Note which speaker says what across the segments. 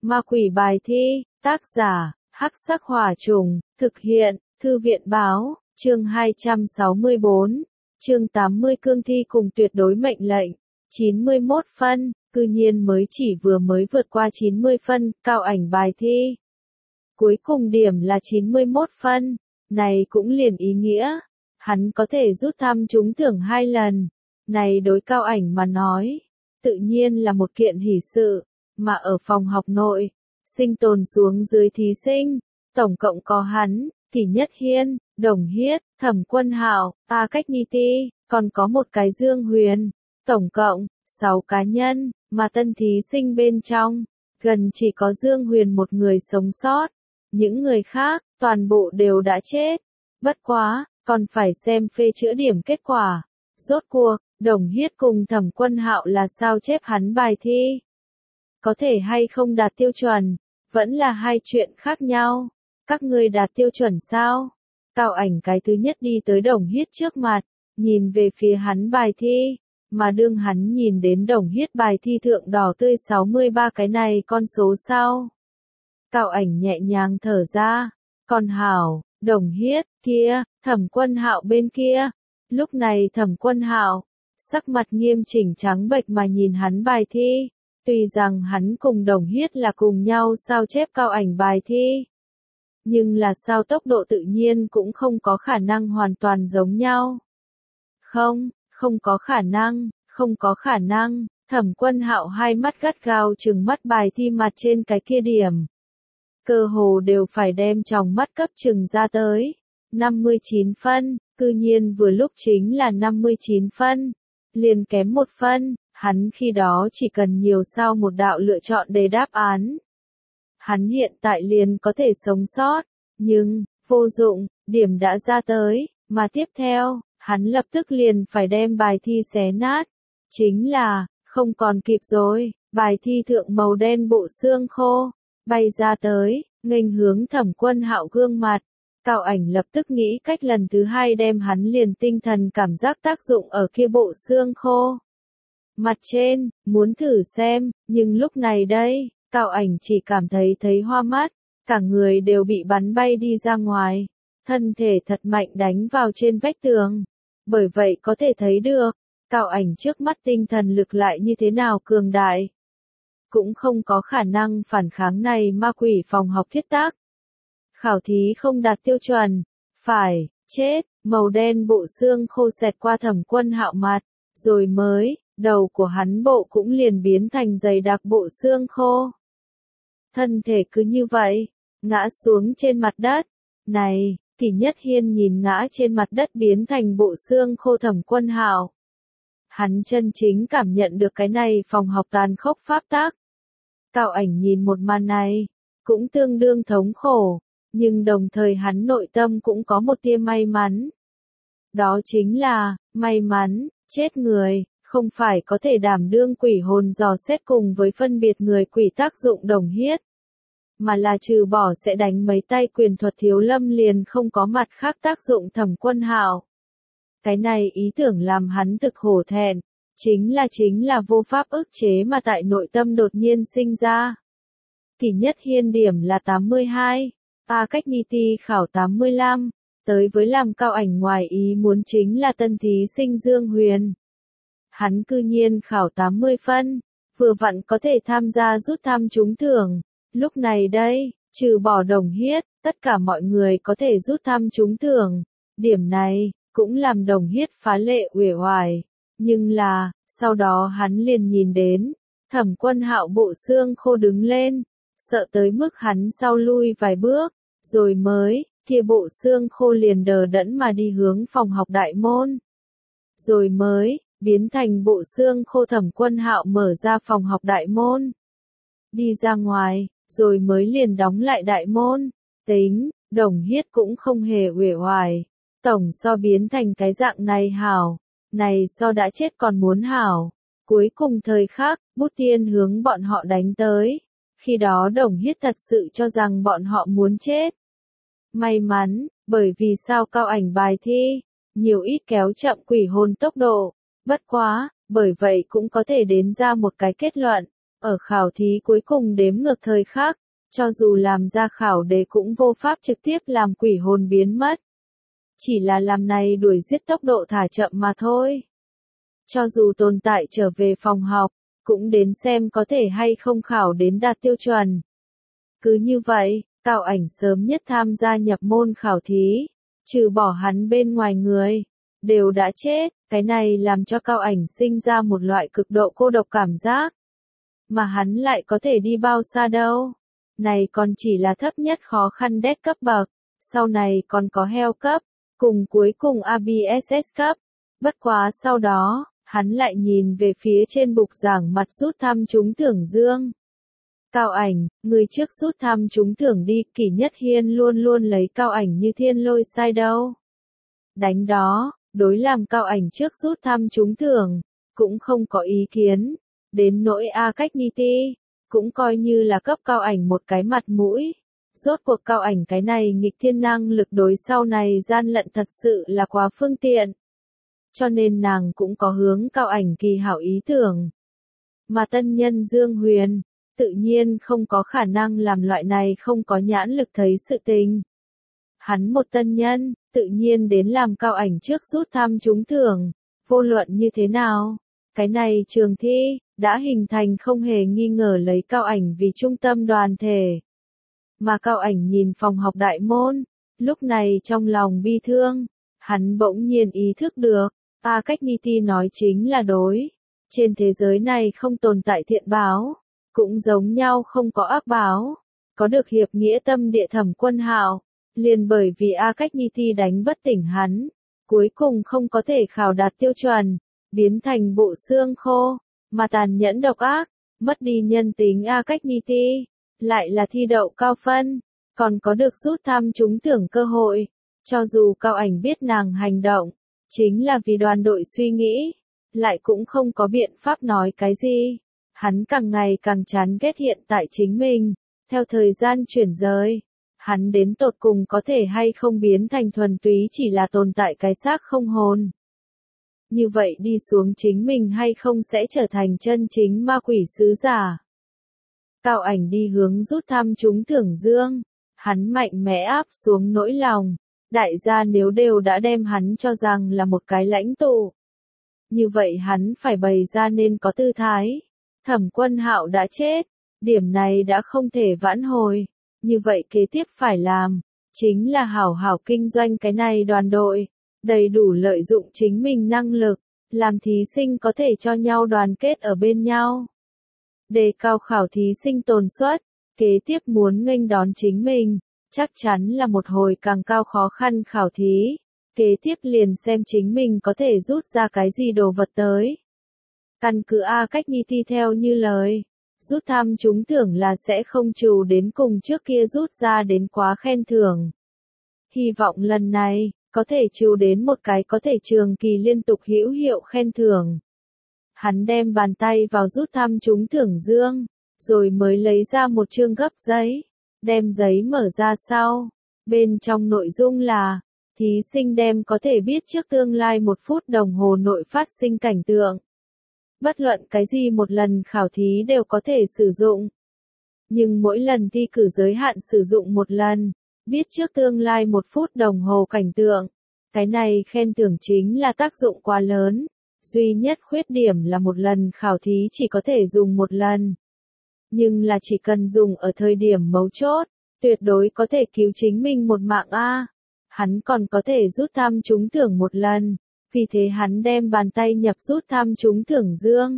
Speaker 1: Ma quỷ bài thi, tác giả, Hắc Sắc Hỏa Trùng, thực hiện, Thư viện báo, chương 264, chương 80 cương thi cùng tuyệt đối mệnh lệnh, 91 phân, cư nhiên chỉ mới vượt qua 90 phân, cao ảnh bài thi. Cuối cùng điểm là 91 phân, này cũng liền ý nghĩa, hắn có thể rút thăm trúng thưởng 2 lần, này đối cao ảnh mà nói, tự nhiên là một kiện hỷ sự, mà ở phòng học nội, sinh tồn xuống dưới thí sinh, tổng cộng có hắn, Kỷ Nhất Hiên, Đồng Hiết, Thẩm Quân Hạo, A Cách Ni Ti, còn có một cái Dương Huyền, tổng cộng 6 cá nhân, mà tân thí sinh bên trong, gần chỉ có Dương Huyền một người sống sót, những người khác, toàn bộ đều đã chết. Bất quá, còn phải xem phê chữa điểm kết quả. Rốt cuộc, Đồng Hiết cùng Thẩm Quân Hạo là sao chép hắn bài thi. Có thể hay không đạt tiêu chuẩn, vẫn là hai chuyện khác nhau. Các ngươi đạt tiêu chuẩn sao? Cao ảnh cái thứ nhất đi tới Đồng Hiết trước mặt, nhìn về phía hắn bài thi, mà đương hắn nhìn đến Đồng Hiết bài thi thượng đỏ tươi 63 cái này con số sau. Cao ảnh nhẹ nhàng thở ra, còn hảo, Đồng Hiết, kia, Thẩm Quân Hạo bên kia. Lúc này Thẩm Quân Hạo, sắc mặt nghiêm chỉnh trắng bệch mà nhìn hắn bài thi. Tuy rằng hắn cùng Đồng Hiết là cùng nhau sao chép cao ảnh bài thi. Nhưng là sao tốc độ tự nhiên cũng không có khả năng hoàn toàn giống nhau. Không có khả năng, Thẩm Quân Hạo hai mắt gắt gao trừng mắt bài thi mặt trên cái kia điểm. Cơ hồ đều phải đem tròng mắt cấp trừng ra tới. 59 phân, cư nhiên vừa lúc chính là 59 phân. Liền kém 1 phân, hắn khi đó chỉ cần nhiều sao một đạo lựa chọn để đáp án. Hắn hiện tại liền có thể sống sót, nhưng, vô dụng, điểm đã ra tới, mà tiếp theo, hắn lập tức liền phải đem bài thi xé nát. Chính là, không còn kịp rồi, bài thi thượng màu đen bộ xương khô, bay ra tới, nghênh hướng Thẩm Quân Hạo gương mặt. Cao ảnh lập tức nghĩ cách lần thứ hai đem hắn liền tinh thần cảm giác tác dụng ở kia bộ xương khô. Mặt trên, muốn thử xem, nhưng lúc này đây, Cao ảnh chỉ cảm thấy hoa mắt, cả người đều bị bắn bay đi ra ngoài, thân thể thật mạnh đánh vào trên vách tường. Bởi vậy có thể thấy được, Cao ảnh trước mắt tinh thần lực lại như thế nào cường đại. Cũng không có khả năng phản kháng này ma quỷ phòng học thiết tác. Khảo thí không đạt tiêu chuẩn, phải, chết, màu đen bộ xương khô xẹt qua Thẩm Quân Hạo mặt, rồi mới, đầu của hắn bộ cũng liền biến thành dày đặc bộ xương khô. Thân thể cứ như vậy, ngã xuống trên mặt đất. Này, Kỷ Nhất Hiên nhìn ngã trên mặt đất biến thành bộ xương khô Thẩm Quân Hạo. Hắn chân chính cảm nhận được cái này phòng học tàn khốc pháp tắc. Cao ảnh nhìn một màn này, cũng tương đương thống khổ, nhưng đồng thời hắn nội tâm cũng có một tia may mắn. Đó chính là, may mắn, chết người, không phải có thể đảm đương quỷ hồn dò xét cùng với phân biệt người quỷ tác dụng Đồng Hiết. Mà là trừ bỏ sẽ đánh mấy tay quyền thuật Thiếu Lâm liền không có mặt khác tác dụng Thẩm Quân Hạo. Cái này ý tưởng làm hắn thực hổ thẹn, chính là vô pháp ức chế mà tại nội tâm đột nhiên sinh ra. Kỷ Nhất Hiên điểm là 82, A Cách Ni Ti khảo 85, tới với làm cao ảnh ngoài ý muốn chính là tân thí sinh Dương Huyền. Hắn cư nhiên khảo 80 phân, vừa vặn có thể tham gia rút thăm trúng thưởng. Lúc này đây, trừ bỏ Đồng Hiết, tất cả mọi người có thể rút thăm trúng thưởng. Điểm này, cũng làm Đồng Hiết phá lệ uể oải. Nhưng là, sau đó hắn liền nhìn đến, Thẩm Quân Hạo bộ xương khô đứng lên, sợ tới mức hắn sau lui vài bước, rồi mới, kia bộ xương khô liền đờ đẫn mà đi hướng phòng học đại môn. Rồi mới, biến thành bộ xương khô Thẩm Quân Hạo mở ra phòng học đại môn. Đi ra ngoài, rồi mới liền đóng lại đại môn. Tính, Đồng Hiết cũng không hề uể oải. Tổng so biến thành cái dạng này hảo. Này so đã chết còn muốn hảo. Cuối cùng thời khắc, bút tiên hướng bọn họ đánh tới. Khi đó Đồng Hiết thật sự cho rằng bọn họ muốn chết. May mắn, bởi vì sao cao ảnh bài thi, nhiều ít kéo chậm quỷ hồn tốc độ. Bất quá, bởi vậy cũng có thể đến ra một cái kết luận. Ở khảo thí cuối cùng đếm ngược thời khắc, cho dù làm ra khảo đề cũng vô pháp trực tiếp làm quỷ hồn biến mất. Chỉ là làm này đuổi giết tốc độ thả chậm mà thôi. Cho dù tồn tại trở về phòng học, cũng đến xem có thể hay không khảo đến đạt tiêu chuẩn. Cứ như vậy, Cao Ảnh sớm nhất tham gia nhập môn khảo thí, trừ bỏ hắn bên ngoài người, đều đã chết, cái này làm cho Cao Ảnh sinh ra một loại cực độ cô độc cảm giác. Mà hắn lại có thể đi bao xa đâu. Này còn chỉ là thấp nhất khó khăn đét cấp bậc, sau này còn có heo cấp, cùng cuối cùng ABSS cấp. Bất quá sau đó, hắn lại nhìn về phía trên bục giảng mặt rút thăm trúng thưởng dương. Cao Ảnh, người trước rút thăm trúng thưởng đi, Kỷ Nhất Hiên luôn luôn lấy Cao Ảnh như thiên lôi sai đâu. Đánh đó, đối làm Cao Ảnh trước rút thăm trúng thưởng, cũng không có ý kiến. Đến nỗi A Cách Nhi Ti, cũng coi như là cấp Cao Ảnh một cái mặt mũi. Rốt cuộc Cao Ảnh cái này nghịch thiên năng lực đối sau này gian lận thật sự là quá phương tiện. Cho nên nàng cũng có hướng Cao Ảnh kỳ hảo ý tưởng. Mà tân nhân Dương Huyền, tự nhiên không có khả năng làm loại này không có nhãn lực thấy sự tình. Hắn một tân nhân, tự nhiên đến làm Cao Ảnh trước rút thăm trúng thưởng, vô luận như thế nào. Cái này trường thi, đã hình thành không hề nghi ngờ lấy Cao Ảnh vì trung tâm đoàn thể. Mà Cao Ảnh nhìn phòng học đại môn, lúc này trong lòng bi thương, hắn bỗng nhiên ý thức được, A Cách Nhi Ti nói chính là đối. Trên thế giới này không tồn tại thiện báo, cũng giống nhau không có ác báo. Có được hiệp nghĩa tâm địa Thẩm Quân Hạo, liền bởi vì A Cách Nhi Ti đánh bất tỉnh hắn, cuối cùng không có thể khảo đạt tiêu chuẩn, biến thành bộ xương khô, mà tàn nhẫn độc ác, mất đi nhân tính A Cách Nhi Ti, lại là thi đậu cao phân, còn có được rút thăm trúng thưởng cơ hội. Cho dù Cao Ảnh biết nàng hành động, chính là vì đoàn đội suy nghĩ, lại cũng không có biện pháp nói cái gì. Hắn càng ngày càng chán ghét hiện tại chính mình, theo thời gian chuyển rời, hắn đến tột cùng có thể hay không biến thành thuần túy chỉ là tồn tại cái xác không hồn. Như vậy đi xuống chính mình hay không sẽ trở thành chân chính ma quỷ sứ giả. Cao Ảnh đi hướng rút thăm trúng thưởng dương, hắn mạnh mẽ áp xuống nỗi lòng, đại gia nếu đều đã đem hắn cho rằng là một cái lãnh tụ. Như vậy hắn phải bày ra nên có tư thái. Thẩm Quân Hạo đã chết, điểm này đã không thể vãn hồi, như vậy kế tiếp phải làm, chính là hảo hảo kinh doanh cái này đoàn đội, đầy đủ lợi dụng chính mình năng lực, làm thí sinh có thể cho nhau đoàn kết ở bên nhau. Đề cao khảo thí sinh tồn suất, kế tiếp muốn nghênh đón chính mình, chắc chắn là một hồi càng cao khó khăn khảo thí, kế tiếp liền xem chính mình có thể rút ra cái gì đồ vật tới. Căn cứ A Cách Nhi Ti theo như lời, rút thăm trúng thưởng là sẽ không trù đến cùng trước kia rút ra đến quá khen thưởng. Hy vọng lần này, có thể trù đến một cái có thể trường kỳ liên tục hữu hiệu khen thưởng. Hắn đem bàn tay vào rút thăm trúng thưởng dương, rồi mới lấy ra một chương gấp giấy, đem giấy mở ra sau. Bên trong nội dung là, thí sinh đem có thể biết trước tương lai 1 phút đồng hồ nội phát sinh cảnh tượng. Bất luận cái gì một lần khảo thí đều có thể sử dụng. Nhưng mỗi lần thi cử giới hạn sử dụng 1 lần, biết trước tương lai 1 phút đồng hồ cảnh tượng. Cái này khen thưởng chính là tác dụng quá lớn. Duy nhất khuyết điểm là 1 lần khảo thí chỉ có thể dùng 1 lần. Nhưng là chỉ cần dùng ở thời điểm mấu chốt, tuyệt đối có thể cứu chính mình một mạng a. Hắn còn có thể rút thăm trúng thưởng 1 lần. Vì thế hắn đem bàn tay nhập rút thăm trúng thưởng dương.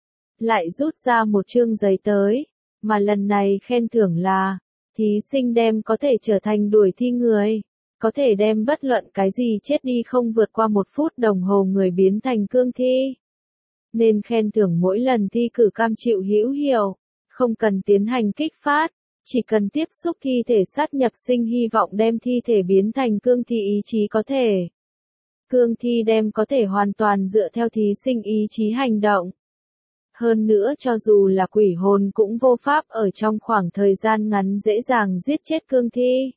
Speaker 1: Lại rút ra một chương giấy tới, mà lần này khen thưởng là, thí sinh đem có thể trở thành đuổi thi người, có thể đem bất luận cái gì chết đi không vượt qua 1 phút đồng hồ người biến thành cương thi. Nên khen thưởng mỗi lần thi cử cam chịu hữu hiệu, không cần tiến hành kích phát, chỉ cần tiếp xúc thi thể sát nhập sinh hy vọng đem thi thể biến thành cương thi ý chí có thể. Cương thi đem có thể hoàn toàn dựa theo thí sinh ý chí hành động. Hơn nữa cho dù là quỷ hồn cũng vô pháp ở trong khoảng thời gian ngắn dễ dàng giết chết cương thi.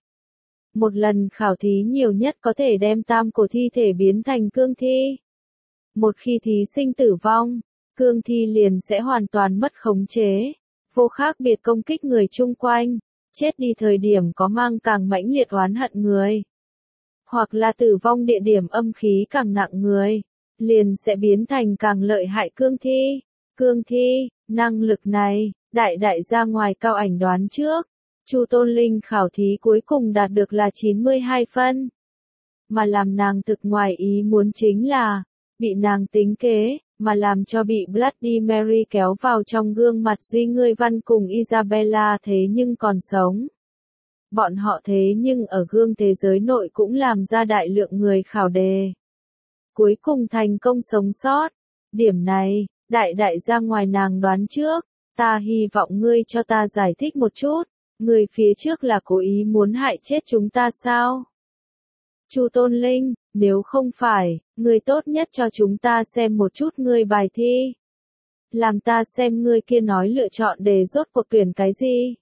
Speaker 1: 1 lần khảo thí nhiều nhất có thể đem tam cổ thi thể biến thành cương thi. Một khi thí sinh tử vong, cương thi liền sẽ hoàn toàn mất khống chế, vô khác biệt công kích người chung quanh, chết đi thời điểm có mang càng mãnh liệt oán hận người, hoặc là tử vong địa điểm âm khí càng nặng người, liền sẽ biến thành càng lợi hại cương thi. Cương thi, năng lực này, đại ra ngoài Cao Ảnh đoán trước, Chu Tôn Linh khảo thí cuối cùng đạt được là 92 phân. Mà làm nàng thực ngoài ý muốn chính là, bị nàng tính kế, mà làm cho bị Bloody Mary kéo vào trong gương mặt Duy Ngươi Văn cùng Isabella thế nhưng còn sống. Bọn họ thế nhưng ở gương thế giới nội cũng làm ra đại lượng người khảo đề. Cuối cùng thành công sống sót. Điểm này, đại ra ngoài nàng đoán trước, ta hy vọng ngươi cho ta giải thích một chút, người phía trước là cố ý muốn hại chết chúng ta sao? Chu Tôn Linh, nếu không phải, ngươi tốt nhất cho chúng ta xem một chút ngươi bài thi. Làm ta xem ngươi kia nói lựa chọn để rốt cuộc tuyển cái gì.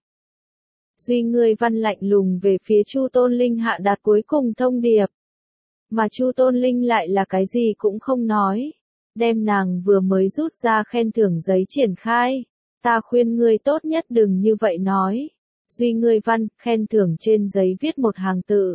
Speaker 1: Duy Ngươi Văn lạnh lùng về phía Chu Tôn Linh hạ đạt cuối cùng thông điệp. Mà Chu Tôn Linh lại là cái gì cũng không nói. Đem nàng vừa mới rút ra khen thưởng giấy triển khai. Ta khuyên ngươi tốt nhất đừng như vậy nói. Duy Ngươi Văn, khen thưởng trên giấy viết một hàng tự.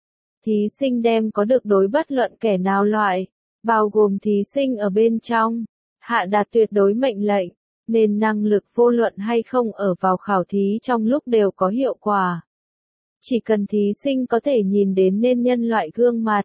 Speaker 1: Thí sinh đem có được đối bất luận kẻ nào loại, bao gồm thí sinh ở bên trong, hạ đạt tuyệt đối mệnh lệnh, nên năng lực vô luận hay không ở vào khảo thí trong lúc đều có hiệu quả. Chỉ cần thí sinh có thể nhìn đến nên nhân loại gương mặt,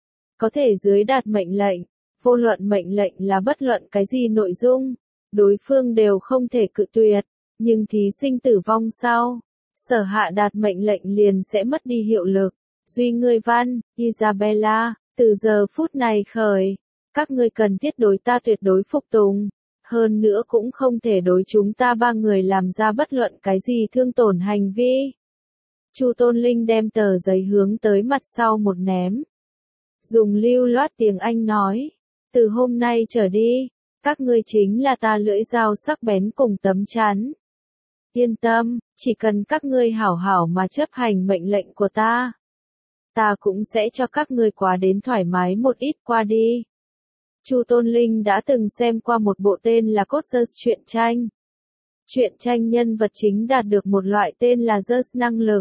Speaker 1: có thể dưới đạt mệnh lệnh, vô luận mệnh lệnh là bất luận cái gì nội dung, đối phương đều không thể cự tuyệt, nhưng thí sinh tử vong sau, sở hạ đạt mệnh lệnh liền sẽ mất đi hiệu lực. Duy Ngươi Văn, Isabella, từ giờ phút này khởi, các ngươi cần thiết đối ta tuyệt đối phục tùng, hơn nữa cũng không thể đối chúng ta ba người làm ra bất luận cái gì thương tổn hành vi. Chu Tôn Linh đem tờ giấy hướng tới mặt sau một ném. Dùng lưu loát tiếng Anh nói, từ hôm nay trở đi, các ngươi chính là ta lưỡi dao sắc bén cùng tấm chắn. Yên tâm, chỉ cần các ngươi hảo hảo mà chấp hành mệnh lệnh của ta. Ta cũng sẽ cho các ngươi quá đến thoải mái một ít qua đi. Chu Tôn Linh đã từng xem qua một bộ tên là Coders truyện tranh. Truyện tranh nhân vật chính đạt được một loại tên là Zeus năng lực.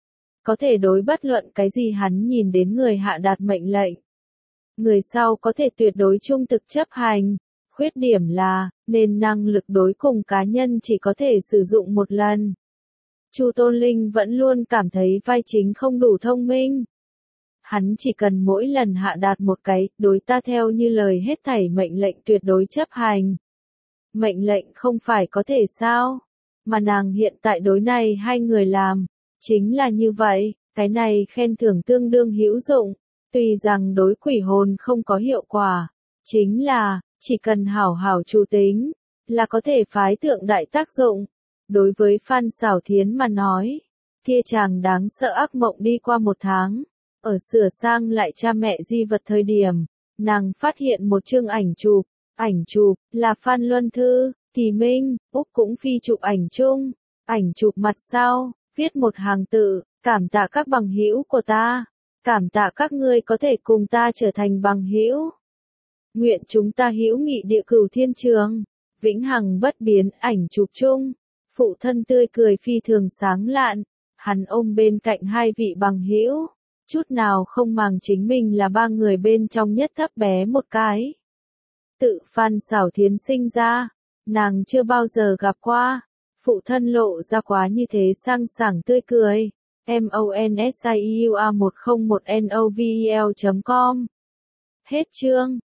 Speaker 1: Có thể đối bất luận cái gì hắn nhìn đến người hạ đạt mệnh lệnh. Người sau có thể tuyệt đối trung thực chấp hành. Khuyết điểm là, nên năng lực đối cùng cá nhân chỉ có thể sử dụng một lần. Chu Tôn Linh vẫn luôn cảm thấy vai chính không đủ thông minh. Hắn chỉ cần mỗi lần hạ đạt một cái, đối ta theo như lời hết thảy mệnh lệnh tuyệt đối chấp hành. Mệnh lệnh không phải có thể sao? Mà nàng hiện tại đối này hai người làm. Chính là như vậy, cái này khen thưởng tương đương hữu dụng. Tuy rằng đối quỷ hồn không có hiệu quả. Chính là, chỉ cần hảo hảo chủ tính, là có thể phái tượng đại tác dụng. Đối với Phan Xảo Thiến mà nói, kia chàng đáng sợ ác mộng đi qua một tháng. Ở sửa sang lại cha mẹ di vật thời điểm, nàng phát hiện một chương ảnh chụp, là Phan Luân Thư, Thì Minh, Úc cũng phi chụp ảnh chung, ảnh chụp mặt sau, viết một hàng tự, cảm tạ các bằng hữu của ta, cảm tạ các ngươi có thể cùng ta trở thành bằng hữu. Nguyện chúng ta hữu nghị địa cửu thiên trường, vĩnh hằng bất biến. Ảnh chụp chung, phụ thân tươi cười phi thường sáng lạn, hắn ôm bên cạnh hai vị bằng hữu. Chút nào không màng chính mình là ba người bên trong nhất thấp bé một cái. Tự Phan Xảo Thiến sinh ra, nàng chưa bao giờ gặp qua. Phụ thân lộ ra quá như thế sang sảng tươi cười. MONSIUA101NOVEL.com Hết chương.